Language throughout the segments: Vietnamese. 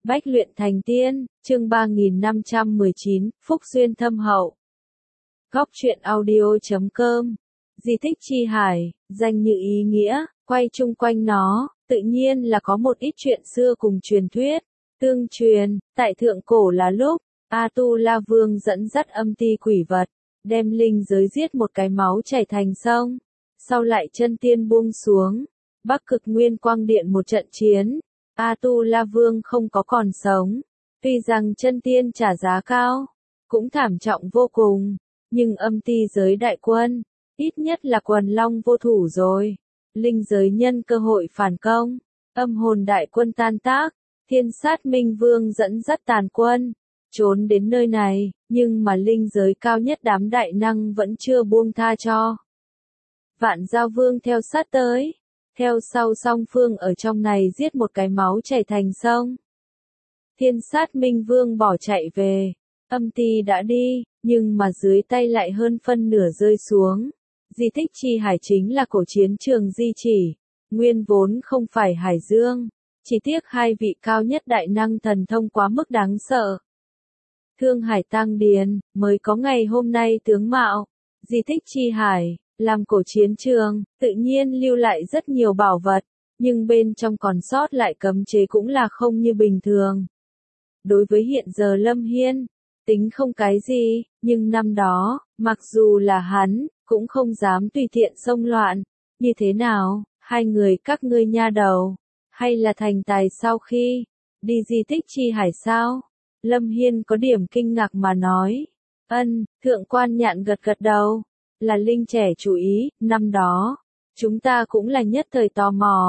Bách luyện thành tiên, chương 3519, Phúc duyên thâm hậu. Góc truyện audio.com. Di tích Chi Hải, danh như ý nghĩa, quay chung quanh nó, tự nhiên là có một ít chuyện xưa cùng truyền thuyết. Tương truyền, tại thượng cổ là lúc, A-tu-la Vương dẫn dắt âm ti quỷ vật, đem linh giới giết một cái máu chảy thành sông. Sau lại chân tiên buông xuống, Bắc Cực Nguyên Quang Điện một trận chiến. A-tu-la Vương không có còn sống, tuy rằng chân tiên trả giá cao, cũng thảm trọng vô cùng, nhưng âm ti giới đại quân, ít nhất là quần long vô thủ rồi. Linh giới nhân cơ hội phản công, âm hồn đại quân tan tác, Thiên Sát Minh Vương dẫn dắt tàn quân, trốn đến nơi này, nhưng mà linh giới cao nhất đám đại năng vẫn chưa buông tha cho. Vạn Giao Vương theo sát tới. Theo sau song phương ở trong này giết một cái máu chảy thành sông. Thiên Sát Minh Vương bỏ chạy về, âm ti đã đi, nhưng mà dưới tay lại hơn phân nửa rơi xuống. Di tích Chi Hải chính là cổ chiến trường di chỉ, nguyên vốn không phải Hải Dương, chỉ tiếc hai vị cao nhất đại năng thần thông quá mức đáng sợ. Thương Hải Tăng Điền, mới có ngày hôm nay tướng mạo, di tích Chi Hải. Làm cổ chiến trường, tự nhiên lưu lại rất nhiều bảo vật, nhưng bên trong còn sót lại cấm chế cũng là không như bình thường. Đối với hiện giờ Lâm Hiên, tính không cái gì, nhưng năm đó, mặc dù là hắn, cũng không dám tùy tiện xông loạn. Như thế nào, hai người các ngươi nha đầu, hay là thành tài sau khi đi di tích Chi Hải sao? Lâm Hiên có điểm kinh ngạc mà nói. Thượng quan Nhạn gật gật đầu. Là Linh trẻ chú ý, năm đó, chúng ta cũng là nhất thời tò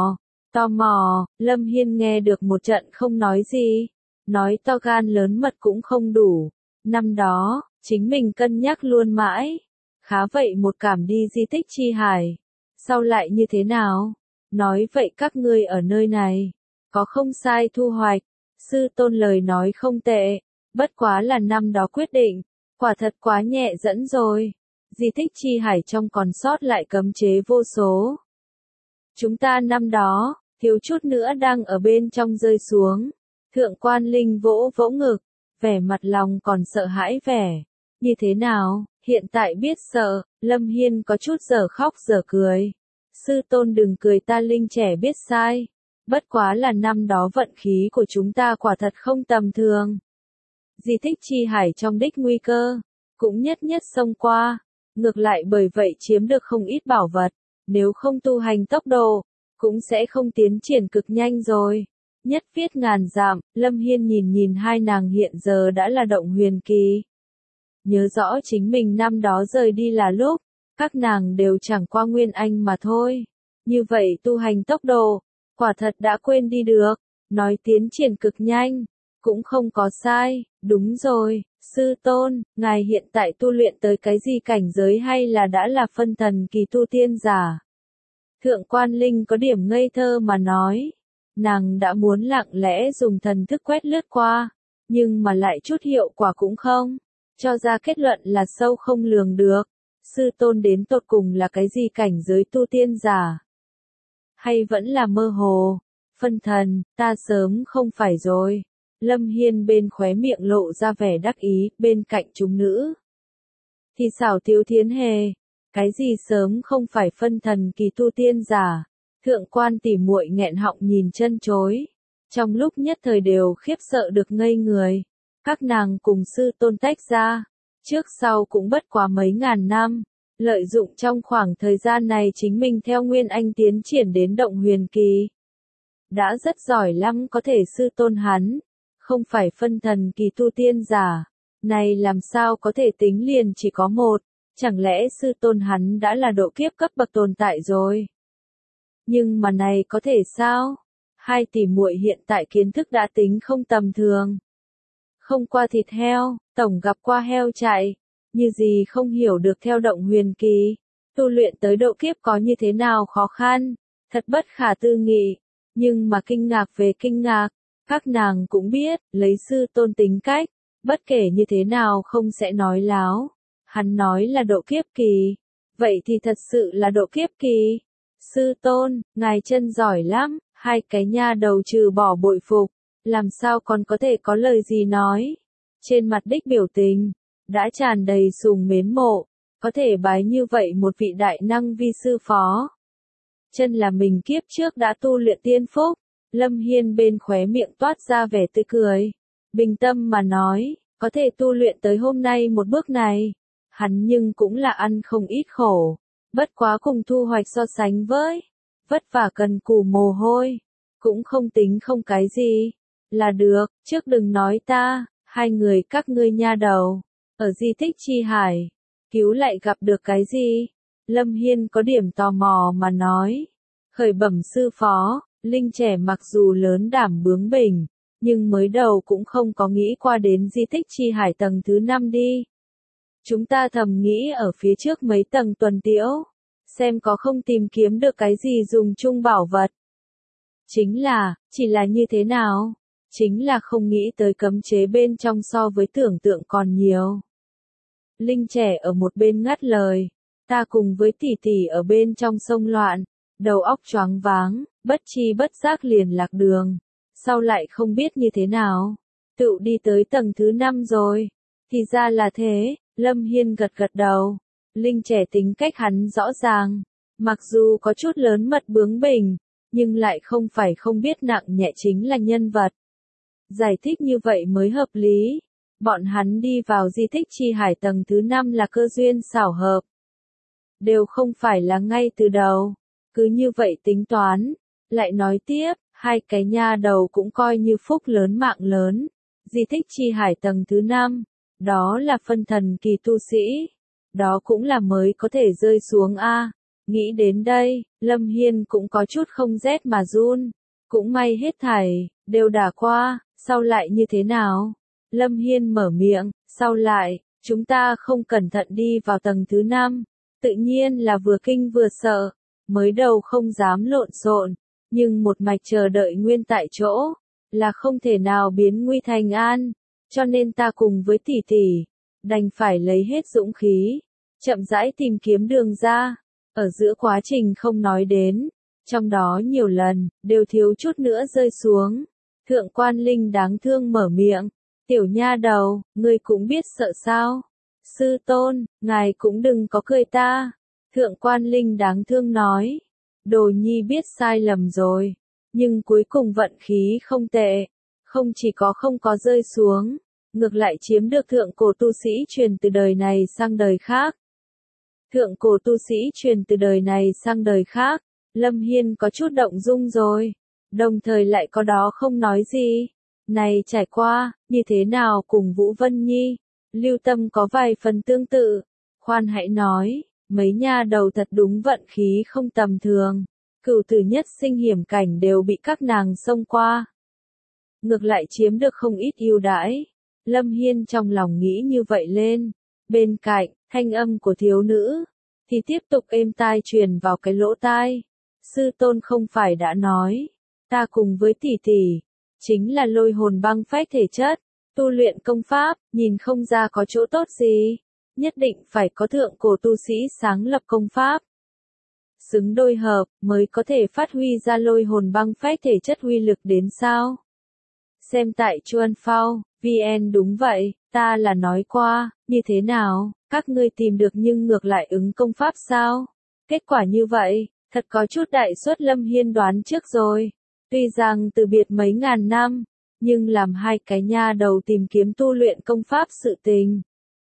mò, Lâm Hiên nghe được một trận không nói gì, nói to gan lớn mật cũng không đủ, năm đó, chính mình cân nhắc luôn mãi, khá vậy một cảm đi di tích Chi Hải, sau lại như thế nào, nói vậy các ngươi ở nơi này, có không sai thu hoạch, sư tôn lời nói không tệ, bất quá là năm đó quyết định, quả thật quá nhẹ dẫn rồi. Di tích Chi Hải trong còn sót lại cấm chế vô số. Chúng ta năm đó, thiếu chút nữa đang ở bên trong rơi xuống. Thượng quan Linh vỗ vỗ ngực, vẻ mặt lòng còn sợ hãi vẻ. Như thế nào, hiện tại biết sợ, Lâm Hiên có chút giờ khóc giờ cười. Sư tôn đừng cười ta Linh trẻ biết sai. Bất quá là năm đó vận khí của chúng ta quả thật không tầm thường. Di tích Chi Hải trong đích nguy cơ, cũng nhất xông qua. Ngược lại bởi vậy chiếm được không ít bảo vật, nếu không tu hành tốc độ, cũng sẽ không tiến triển cực nhanh rồi. Nhất viết ngàn dặm, Lâm Hiên nhìn hai nàng hiện giờ đã là động huyền kỳ. Nhớ rõ chính mình năm đó rời đi là lúc, các nàng đều chẳng qua nguyên anh mà thôi. Như vậy tu hành tốc độ, quả thật đã quên đi được, nói tiến triển cực nhanh, cũng không có sai, đúng rồi. Sư tôn, ngài hiện tại tu luyện tới cái gì cảnh giới hay là đã là phân thần kỳ tu tiên giả? Thượng quan Linh có điểm ngây thơ mà nói. Nàng đã muốn lặng lẽ dùng thần thức quét lướt qua, nhưng mà lại chút hiệu quả cũng không. Cho ra kết luận là sâu không lường được. Sư tôn đến tột cùng là cái gì cảnh giới tu tiên giả? Hay vẫn là mơ hồ? Phân thần, ta sớm không phải rồi. Lâm Hiên bên khóe miệng lộ ra vẻ đắc ý, bên cạnh chúng nữ. Thì xảo Thiếu Thiến Hề, cái gì sớm không phải phân thần kỳ tu tiên giả, thượng quan tỉ muội nghẹn họng nhìn chân chối. Trong lúc nhất thời đều khiếp sợ được ngây người, các nàng cùng sư tôn tách ra, trước sau cũng bất quá mấy ngàn năm, lợi dụng trong khoảng thời gian này chính mình theo Nguyên Anh tiến triển đến động huyền kỳ. Đã rất giỏi lắm có thể sư tôn hắn. Không phải phân thần kỳ tu tiên giả, này làm sao có thể tính liền chỉ có một, chẳng lẽ sư tôn hắn đã là độ kiếp cấp bậc tồn tại rồi? Nhưng mà này có thể sao? Hai tỷ muội hiện tại kiến thức đã tính không tầm thường. Không qua thịt heo, tổng gặp qua heo chạy, như gì không hiểu được theo động huyền kỳ, tu luyện tới độ kiếp có như thế nào khó khăn, thật bất khả tư nghị, nhưng mà kinh ngạc về kinh ngạc. Các nàng cũng biết, lấy sư tôn tính cách, bất kể như thế nào không sẽ nói láo. Hắn nói là độ kiếp kỳ, vậy thì thật sự là độ kiếp kỳ. Sư tôn, ngài chân giỏi lắm, hai cái nha đầu trừ bỏ bội phục, làm sao còn có thể có lời gì nói. Trên mặt đích biểu tình, đã tràn đầy sùng mến mộ, có thể bái như vậy một vị đại năng vi sư phó. Chân là mình kiếp trước đã tu luyện tiên phúc, Lâm Hiên bên khóe miệng toát ra vẻ tươi cười. Bình tâm mà nói, có thể tu luyện tới hôm nay một bước này, hắn nhưng cũng là ăn không ít khổ, bất quá cùng thu hoạch so sánh với, vất vả cần cù mồ hôi, cũng không tính không cái gì, là được, trước đừng nói ta, hai người các ngươi nha đầu, ở di tích chi hải, cứu lại gặp được cái gì? Lâm Hiên có điểm tò mò mà nói, khởi bẩm sư phó, Linh trẻ mặc dù lớn đảm bướng bỉnh, nhưng mới đầu cũng không có nghĩ qua đến di tích chi hải tầng thứ 5 đi. Chúng ta thầm nghĩ ở phía trước mấy tầng tuần tiễu, xem có không tìm kiếm được cái gì dùng chung bảo vật. Chỉ là như thế nào? Chính là không nghĩ tới cấm chế bên trong so với tưởng tượng còn nhiều. Linh trẻ ở một bên ngắt lời, ta cùng với tỷ tỷ ở bên trong sông loạn, đầu óc choáng váng, bất chi bất giác liền lạc đường, sau lại không biết như thế nào, tự đi tới tầng thứ 5 rồi. Thì ra là thế, Lâm Hiên gật gật đầu, Linh trẻ tính cách hắn rõ ràng, mặc dù có chút lớn mật bướng bỉnh, nhưng lại không phải không biết nặng nhẹ chính là nhân vật. Giải thích như vậy mới hợp lý, bọn hắn đi vào di tích chi hải tầng thứ 5 là cơ duyên xảo hợp. Đều không phải là ngay từ đầu, cứ như vậy tính toán, lại nói tiếp, hai cái nha đầu cũng coi như phúc lớn mạng lớn, di tích chi hải tầng thứ 5, đó là phân thần kỳ tu sĩ, đó cũng là mới có thể rơi xuống a. Nghĩ đến đây, Lâm Hiên cũng có chút không rét mà run, cũng may hết thảy, đều đã qua, sau lại như thế nào? Lâm Hiên mở miệng, sau lại, chúng ta không cẩn thận đi vào tầng thứ 5, tự nhiên là vừa kinh vừa sợ, mới đầu không dám lộn xộn, nhưng một mạch chờ đợi nguyên tại chỗ, là không thể nào biến nguy thành an, cho nên ta cùng với tỷ tỷ, đành phải lấy hết dũng khí, chậm rãi tìm kiếm đường ra, ở giữa quá trình không nói đến, trong đó nhiều lần, đều thiếu chút nữa rơi xuống. Thượng quan Linh đáng thương mở miệng, tiểu nha đầu, ngươi cũng biết sợ sao? Sư tôn, ngài cũng đừng có cười ta. Thượng quan Linh đáng thương nói, đồ nhi biết sai lầm rồi, nhưng cuối cùng vận khí không tệ, không chỉ có không có rơi xuống, ngược lại chiếm được thượng cổ tu sĩ truyền từ đời này sang đời khác. Thượng cổ tu sĩ truyền từ đời này sang đời khác, Lâm Hiên có chút động dung rồi, đồng thời lại có đó không nói gì. Này trải qua, như thế nào cùng Vũ Vân Nhi, Lưu Tâm có vài phần tương tự, khoan hãy nói, mấy nha đầu thật đúng vận khí không tầm thường, cửu tử nhất sinh hiểm cảnh đều bị các nàng xông qua. Ngược lại chiếm được không ít ưu đãi, Lâm Hiên trong lòng nghĩ như vậy lên, bên cạnh, thanh âm của thiếu nữ, thì tiếp tục êm tai truyền vào cái lỗ tai. Sư tôn không phải đã nói, ta cùng với tỷ tỷ, chính là lôi hồn băng phách thể chất, tu luyện công pháp, nhìn không ra có chỗ tốt gì, nhất định phải có thượng cổ tu sĩ sáng lập công pháp. Xứng đôi hợp, mới có thể phát huy ra lôi hồn băng phách thể chất uy lực đến sao. Xem tại Chuan Phao, VN đúng vậy, ta là nói qua, như thế nào, các ngươi tìm được nhưng ngược lại ứng công pháp sao? Kết quả như vậy, thật có chút đại suất Lâm Hiên đoán trước rồi. Tuy rằng từ biệt mấy ngàn năm, nhưng làm hai cái nha đầu tìm kiếm tu luyện công pháp sự tình.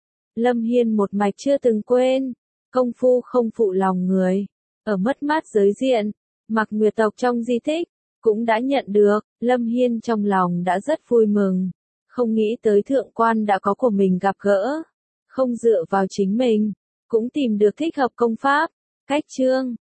Lâm Hiên một mạch chưa từng quên, công phu không phụ lòng người. Ở mất mát giới diện, Mặc Nguyệt tộc trong di tích, cũng đã nhận được, Lâm Hiên trong lòng đã rất vui mừng. Không nghĩ tới thượng quan đã có của mình gặp gỡ. Không dựa vào chính mình, cũng tìm được thích hợp công pháp. Cách chương